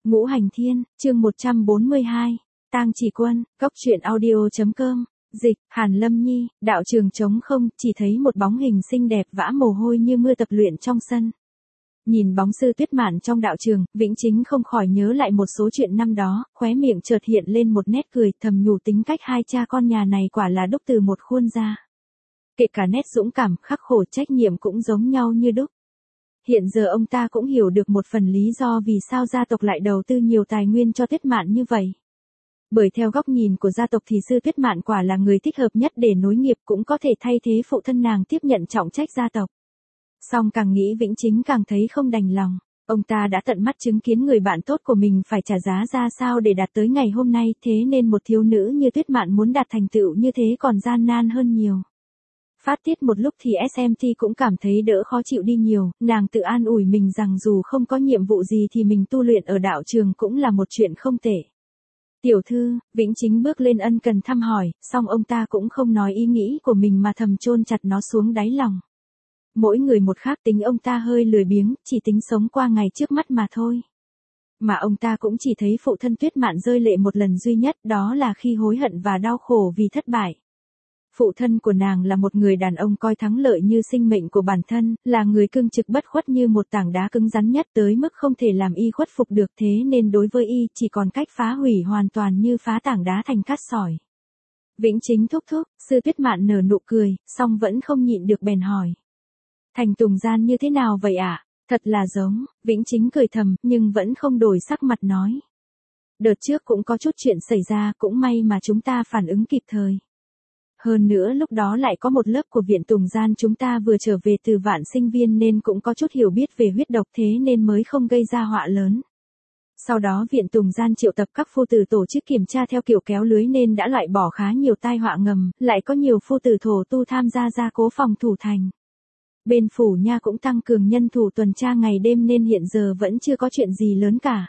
Ngũ Hành Thiên, chương 142. Tang Chỉ Quân, Cốc truyện audio.com. Dịch, Hàn Lâm Nhi, đạo trường trống không, chỉ thấy một bóng hình xinh đẹp vã mồ hôi như mưa tập luyện trong sân. Nhìn bóng Sư Tuyết Mạn trong đạo trường, Vĩnh Chính không khỏi nhớ lại một số chuyện năm đó, khóe miệng chợt hiện lên một nét cười, thầm nhủ tính cách hai cha con nhà này quả là đúc từ một khuôn ra. Kể cả nét dũng cảm, khắc khổ, trách nhiệm cũng giống nhau như đúc. Hiện giờ ông ta cũng hiểu được một phần lý do vì sao gia tộc lại đầu tư nhiều tài nguyên cho Tuyết Mạn như vậy. Bởi theo góc nhìn của gia tộc thì Sư Tuyết Mạn quả là người thích hợp nhất để nối nghiệp, cũng có thể thay thế phụ thân nàng tiếp nhận trọng trách gia tộc. Song càng nghĩ Vĩnh Chính càng thấy không đành lòng. Ông ta đã tận mắt chứng kiến người bạn tốt của mình phải trả giá ra sao để đạt tới ngày hôm nay, thế nên một thiếu nữ như Tuyết Mạn muốn đạt thành tựu như thế còn gian nan hơn nhiều. Phát tiết một lúc thì SMT cũng cảm thấy đỡ khó chịu đi nhiều, nàng tự an ủi mình rằng dù không có nhiệm vụ gì thì mình tu luyện ở đạo trường cũng là một chuyện không tệ. Tiểu thư, Vĩnh Chính bước lên ân cần thăm hỏi, song ông ta cũng không nói ý nghĩ của mình mà thầm chôn chặt nó xuống đáy lòng. Mỗi người một khác, tính ông ta hơi lười biếng, chỉ tính sống qua ngày trước mắt mà thôi. Mà ông ta cũng chỉ thấy phụ thân Tuyết Mạn rơi lệ một lần duy nhất, đó là khi hối hận và đau khổ vì thất bại. Phụ thân của nàng là một người đàn ông coi thắng lợi như sinh mệnh của bản thân, là người cương trực bất khuất như một tảng đá cứng rắn nhất tới mức không thể làm y khuất phục được, thế nên đối với y chỉ còn cách phá hủy hoàn toàn như phá tảng đá thành cát sỏi. Vĩnh Chính thúc thúc, Sư Tuyết Mạn nở nụ cười, song vẫn không nhịn được bèn hỏi. Thành Tùng Gian như thế nào vậy ạ? Thật là giống, Vĩnh Chính cười thầm, nhưng vẫn không đổi sắc mặt nói. Đợt trước cũng có chút chuyện xảy ra, cũng may mà chúng ta phản ứng kịp thời. Hơn nữa lúc đó lại có một lớp của viện Tùng Gian chúng ta vừa trở về từ Vạn Sinh Viên nên cũng có chút hiểu biết về huyết độc, thế nên mới không gây ra họa lớn. Sau đó viện Tùng Gian triệu tập các phu tử tổ chức kiểm tra theo kiểu kéo lưới nên đã loại bỏ khá nhiều tai họa ngầm, lại có nhiều phu tử thổ tu tham gia gia cố phòng thủ thành. Bên phủ nha cũng tăng cường nhân thủ tuần tra ngày đêm nên hiện giờ vẫn chưa có chuyện gì lớn cả.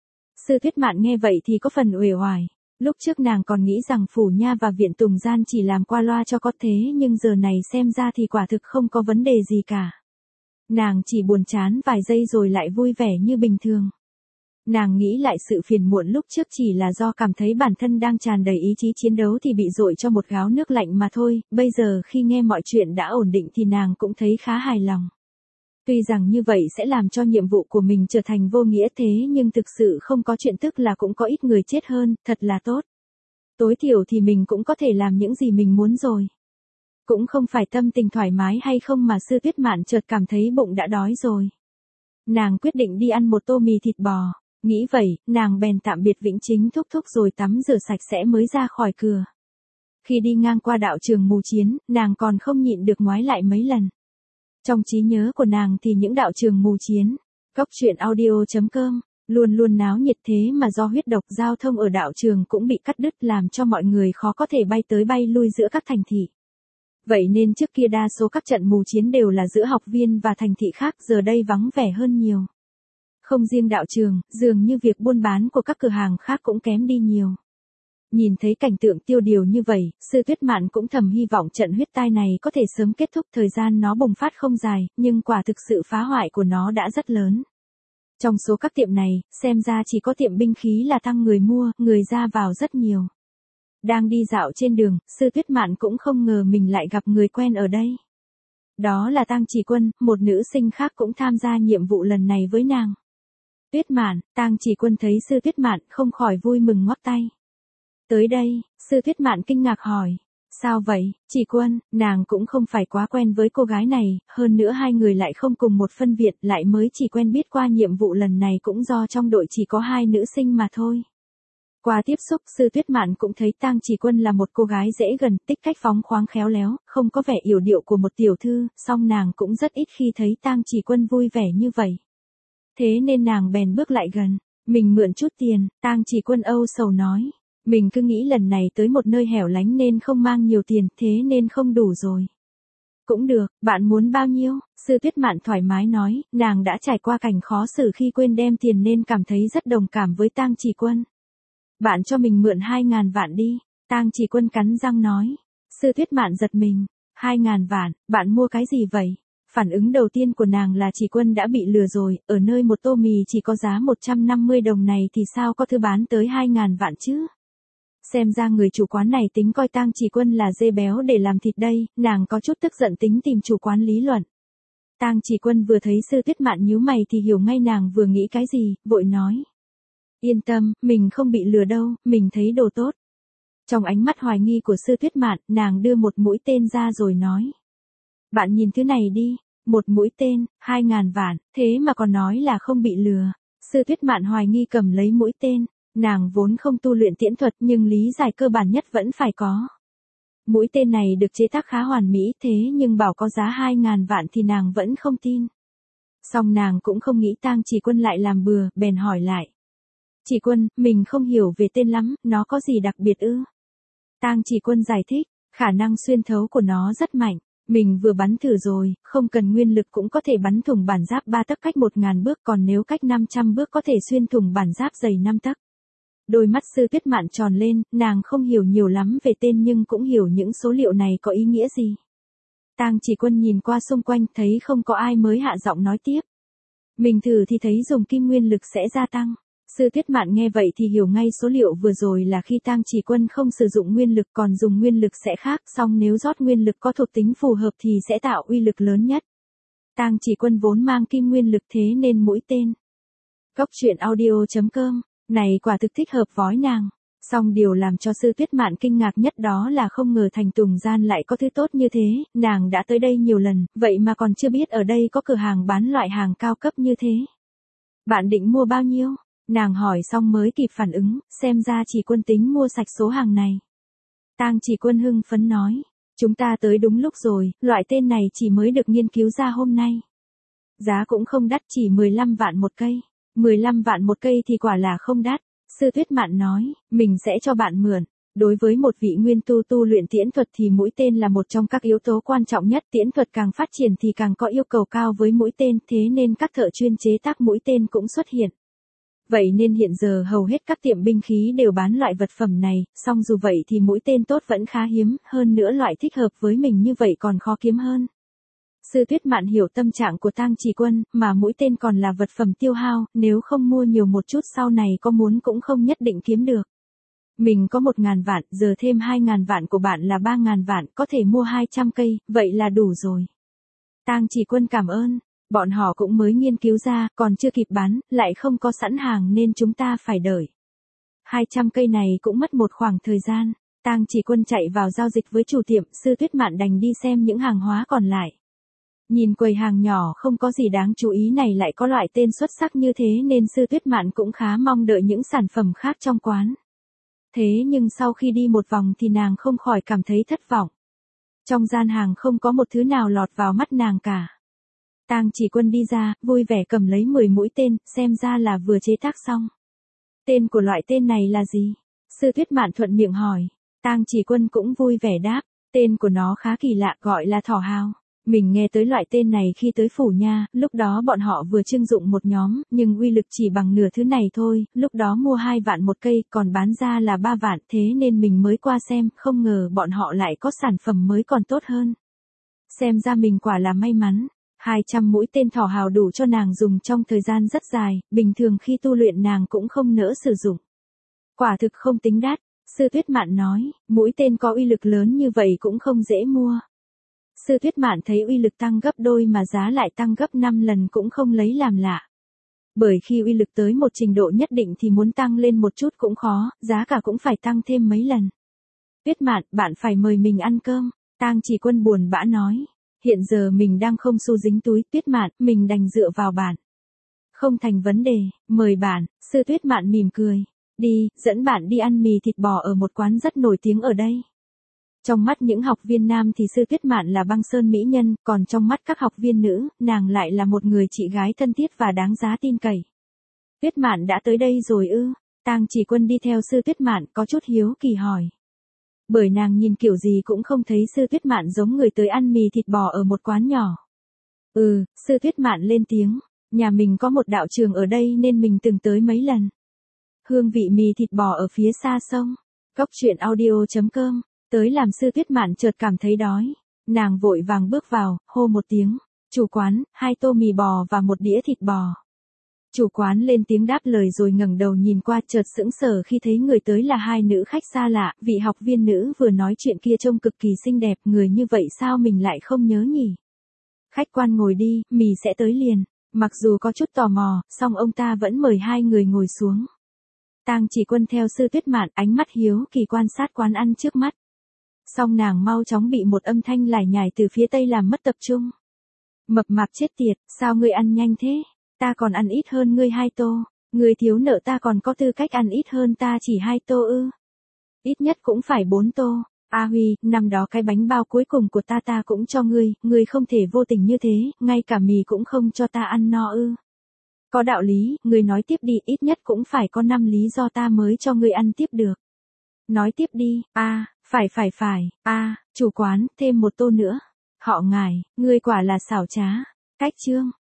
Sư Tuyết Mạn nghe vậy thì có phần uể oải. Lúc trước nàng còn nghĩ rằng phủ nha và viện Tùng Gian chỉ làm qua loa cho có thế, nhưng giờ này xem ra thì quả thực không có vấn đề gì cả. Nàng chỉ buồn chán vài giây rồi lại vui vẻ như bình thường. Nàng nghĩ lại sự phiền muộn lúc trước chỉ là do cảm thấy bản thân đang tràn đầy ý chí chiến đấu thì bị dội cho một gáo nước lạnh mà thôi, bây giờ khi nghe mọi chuyện đã ổn định thì nàng cũng thấy khá hài lòng. Tuy rằng như vậy sẽ làm cho nhiệm vụ của mình trở thành vô nghĩa thế nhưng thực sự không có chuyện tức là cũng có ít người chết hơn, thật là tốt. Tối thiểu thì mình cũng có thể làm những gì mình muốn rồi. Cũng không phải tâm tình thoải mái hay không mà Sư Tuyết Mạn chợt cảm thấy bụng đã đói rồi. Nàng quyết định đi ăn một tô mì thịt bò. Nghĩ vậy, nàng bèn tạm biệt Vĩnh Chính thúc thúc rồi tắm rửa sạch sẽ mới ra khỏi cửa. Khi đi ngang qua đạo trường mù chiến, nàng còn không nhịn được ngoái lại mấy lần. Trong trí nhớ của nàng thì những đạo trường mù chiến, Cốc truyện audio.com, luôn luôn náo nhiệt, thế mà do huyết độc giao thông ở đạo trường cũng bị cắt đứt làm cho mọi người khó có thể bay tới bay lui giữa các thành thị. Vậy nên trước kia đa số các trận mù chiến đều là giữa học viên và thành thị khác, giờ đây vắng vẻ hơn nhiều. Không riêng đạo trường, dường như việc buôn bán của các cửa hàng khác cũng kém đi nhiều. Nhìn thấy cảnh tượng tiêu điều như vậy, Sư Tuyết Mạn cũng thầm hy vọng trận huyết tai này có thể sớm kết thúc, thời gian nó bùng phát không dài, nhưng quả thực sự phá hoại của nó đã rất lớn. Trong số các tiệm này, xem ra chỉ có tiệm binh khí là tăng người mua, người ra vào rất nhiều. Đang đi dạo trên đường, Sư Tuyết Mạn cũng không ngờ mình lại gặp người quen ở đây. Đó là Tang Chỉ Quân, một nữ sinh khác cũng tham gia nhiệm vụ lần này với nàng. Tuyết Mạn, Tang Chỉ Quân thấy Sư Tuyết Mạn không khỏi vui mừng ngoắc tay. Tới đây, Sư Tuyết Mạn kinh ngạc hỏi. Sao vậy, Chỉ Quân, nàng cũng không phải quá quen với cô gái này, hơn nữa hai người lại không cùng một phân viện, lại mới chỉ quen biết qua nhiệm vụ lần này cũng do trong đội chỉ có hai nữ sinh mà thôi. Qua tiếp xúc, Sư Tuyết Mạn cũng thấy Tang Chỉ Quân là một cô gái dễ gần, tích cách phóng khoáng khéo léo, không có vẻ yểu điệu của một tiểu thư, song nàng cũng rất ít khi thấy Tang Chỉ Quân vui vẻ như vậy. Thế nên nàng bèn bước lại gần. Mình mượn chút tiền, Tang Chỉ Quân âu sầu nói. Mình cứ nghĩ lần này tới một nơi hẻo lánh nên không mang nhiều tiền, thế nên không đủ rồi. Cũng được, bạn muốn bao nhiêu? Sư Tuyết Mạn thoải mái nói, nàng đã trải qua cảnh khó xử khi quên đem tiền nên cảm thấy rất đồng cảm với Tang Chỉ Quân. Bạn cho mình mượn 2.000 vạn đi, Tang Chỉ Quân cắn răng nói. Sư Tuyết Mạn giật mình, 2.000 vạn, bạn mua cái gì vậy? Phản ứng đầu tiên của nàng là Chỉ Quân đã bị lừa rồi, ở nơi một tô mì chỉ có giá 150 đồng này thì sao có thứ bán tới 2.000 vạn chứ? Xem ra người chủ quán này tính coi Tang Chỉ Quân là dê béo để làm thịt đây, nàng có chút tức giận tính tìm chủ quán lý luận. Tang Chỉ Quân vừa thấy Sư Tuyết Mạn nhíu mày thì hiểu ngay nàng vừa nghĩ cái gì, vội nói. Yên tâm, mình không bị lừa đâu, mình thấy đồ tốt. Trong ánh mắt hoài nghi của Sư Tuyết Mạn, nàng đưa một mũi tên ra rồi nói. Bạn nhìn thứ này đi, một mũi tên, 2.000 vạn, thế mà còn nói là không bị lừa. Sư Tuyết Mạn hoài nghi cầm lấy mũi tên, nàng vốn không tu luyện tiễn thuật nhưng lý giải cơ bản nhất vẫn phải có. Mũi tên này được chế tác khá hoàn mỹ thế nhưng bảo có giá 2.000 vạn thì nàng vẫn không tin. Song nàng cũng không nghĩ Tang Chỉ Quân lại làm bừa, bèn hỏi lại. Chỉ Quân, mình không hiểu về tên lắm, nó có gì đặc biệt ư? Tang Chỉ Quân giải thích, khả năng xuyên thấu của nó rất mạnh. Mình vừa bắn thử rồi, không cần nguyên lực cũng có thể bắn thủng bản giáp 3 tấc cách 1.000 bước còn nếu cách 500 bước có thể xuyên thủng bản giáp dày 5 tấc. Đôi mắt Sư Tuyết Mạn tròn lên, nàng không hiểu nhiều lắm về tên nhưng cũng hiểu những số liệu này có ý nghĩa gì. Tang Chỉ Quân nhìn qua xung quanh thấy không có ai mới hạ giọng nói tiếp. Mình thử thì thấy dùng kim nguyên lực sẽ gia tăng. Sư Tuyết Mạn nghe vậy thì hiểu ngay số liệu vừa rồi là khi Tang Chỉ Quân không sử dụng nguyên lực còn dùng nguyên lực sẽ khác, song nếu rót nguyên lực có thuộc tính phù hợp thì sẽ tạo uy lực lớn nhất. Tang Chỉ Quân vốn mang kim nguyên lực thế nên mũi tên. Góc truyện audio.com, này quả thực thích hợp vói nàng. Song điều làm cho Sư Tuyết Mạn kinh ngạc nhất đó là không ngờ Thành Tùng Gian lại có thứ tốt như thế, nàng đã tới đây nhiều lần, vậy mà còn chưa biết ở đây có cửa hàng bán loại hàng cao cấp như thế. Bạn định mua bao nhiêu? Nàng hỏi xong mới kịp phản ứng, xem ra Chỉ Quân tính mua sạch số hàng này. Tang Chỉ Quân hưng phấn nói, chúng ta tới đúng lúc rồi, loại tên này chỉ mới được nghiên cứu ra hôm nay. Giá cũng không đắt, chỉ 15 vạn một cây. 15 vạn một cây thì quả là không đắt. Sư Tuyết Mạn nói, mình sẽ cho bạn mượn. Đối với một vị nguyên tu luyện tiễn thuật thì mũi tên là một trong các yếu tố quan trọng nhất. Tiễn thuật càng phát triển thì càng có yêu cầu cao với mũi tên, thế nên các thợ chuyên chế tác mũi tên cũng xuất hiện. Vậy nên hiện giờ hầu hết các tiệm binh khí đều bán loại vật phẩm này, song dù vậy thì mũi tên tốt vẫn khá hiếm, hơn nữa loại thích hợp với mình như vậy còn khó kiếm hơn. Sư Tuyết Mạn hiểu tâm trạng của Tang Chỉ Quân, mà mũi tên còn là vật phẩm tiêu hao, nếu không mua nhiều một chút sau này có muốn cũng không nhất định kiếm được. Mình có 1.000 vạn, giờ thêm 2.000 vạn của bạn là 3.000 vạn, có thể mua 200 cây, vậy là đủ rồi. Tang Chỉ Quân cảm ơn. Bọn họ cũng mới nghiên cứu ra, còn chưa kịp bán, lại không có sẵn hàng nên chúng ta phải đợi. 200 cây này cũng mất một khoảng thời gian. Tang Chỉ Quân chạy vào giao dịch với chủ tiệm, Sư Tuyết Mạn đành đi xem những hàng hóa còn lại. Nhìn quầy hàng nhỏ không có gì đáng chú ý này lại có loại tên xuất sắc như thế nên Sư Tuyết Mạn cũng khá mong đợi những sản phẩm khác trong quán. Thế nhưng sau khi đi một vòng thì nàng không khỏi cảm thấy thất vọng. Trong gian hàng không có một thứ nào lọt vào mắt nàng cả. Tang Chỉ Quân đi ra, vui vẻ cầm lấy 10 mũi tên, xem ra là vừa chế tác xong. Tên của loại tên này là gì? Sư Tuyết Mạn thuận miệng hỏi. Tang Chỉ Quân cũng vui vẻ đáp, tên của nó khá kỳ lạ, gọi là thỏ hào. Mình nghe tới loại tên này khi tới phủ nha, lúc đó bọn họ vừa trưng dụng một nhóm, nhưng uy lực chỉ bằng nửa thứ này thôi, lúc đó mua 2 vạn một cây, còn bán ra là 3 vạn, thế nên mình mới qua xem, không ngờ bọn họ lại có sản phẩm mới còn tốt hơn. Xem ra mình quả là may mắn. 200 mũi tên thỏ hào đủ cho nàng dùng trong thời gian rất dài, bình thường khi tu luyện nàng cũng không nỡ sử dụng. Quả thực không tính đắt, Sư Tuyết Mạn nói, mũi tên có uy lực lớn như vậy cũng không dễ mua. Sư Tuyết Mạn thấy uy lực tăng gấp đôi mà giá lại tăng gấp 5 lần cũng không lấy làm lạ. Bởi khi uy lực tới một trình độ nhất định thì muốn tăng lên một chút cũng khó, giá cả cũng phải tăng thêm mấy lần. Tuyết Mạn, bạn phải mời mình ăn cơm, Tang Chỉ Quân buồn bã nói. Hiện giờ mình đang không xu dính túi, Tuyết Mạn, mình đành dựa vào bạn. Không thành vấn đề, mời bạn, Sư Tuyết Mạn mỉm cười. Đi, dẫn bạn đi ăn mì thịt bò ở một quán rất nổi tiếng ở đây. Trong mắt những học viên nam thì Sư Tuyết Mạn là băng sơn mỹ nhân, còn trong mắt các học viên nữ, nàng lại là một người chị gái thân thiết và đáng giá tin cậy. Tuyết Mạn đã tới đây rồi ư? Tang Chỉ Quân đi theo Sư Tuyết Mạn có chút hiếu kỳ hỏi. Bởi nàng nhìn kiểu gì cũng không thấy Sư Tuyết Mạn giống người tới ăn mì thịt bò ở một quán nhỏ. Sư Tuyết Mạn lên tiếng, nhà mình có một đạo trường ở đây nên mình từng tới mấy lần. Hương vị mì thịt bò ở phía xa sông. Góc truyện audio.com, tới làm Sư Tuyết Mạn chợt cảm thấy đói. Nàng vội vàng bước vào, hô một tiếng. Chủ quán, 2 tô mì bò và 1 đĩa thịt bò. Chủ quán lên tiếng đáp lời rồi ngẩng đầu nhìn qua, chợt sững sờ khi thấy người tới là 2 nữ khách xa lạ, vị học viên nữ vừa nói chuyện kia trông cực kỳ xinh đẹp, người như vậy sao mình lại không nhớ nhỉ? Khách quan ngồi đi, mì sẽ tới liền. Mặc dù có chút tò mò, song ông ta vẫn mời 2 người ngồi xuống. Tang Chỉ Quân theo Sư Tuyết Mạn, ánh mắt hiếu kỳ quan sát quán ăn trước mắt. Song nàng mau chóng bị một âm thanh lải nhải từ phía tây làm mất tập trung. Mập mạp chết tiệt, sao ngươi ăn nhanh thế? Ta còn ăn ít hơn ngươi 2 tô. Ngươi thiếu nợ ta còn có tư cách ăn ít hơn ta chỉ 2 tô ư? Ít nhất cũng phải 4 tô. A Huy, năm đó cái bánh bao cuối cùng của ta cũng cho ngươi không thể vô tình như thế, ngay cả mì cũng không cho ta ăn no ư? Có đạo lý, ngươi nói tiếp đi, ít nhất cũng phải có 5 lý do ta mới cho ngươi ăn tiếp được. Nói tiếp đi, phải, chủ quán, thêm 1 tô nữa. Họ Ngải, ngươi quả là xảo trá. Cách chương.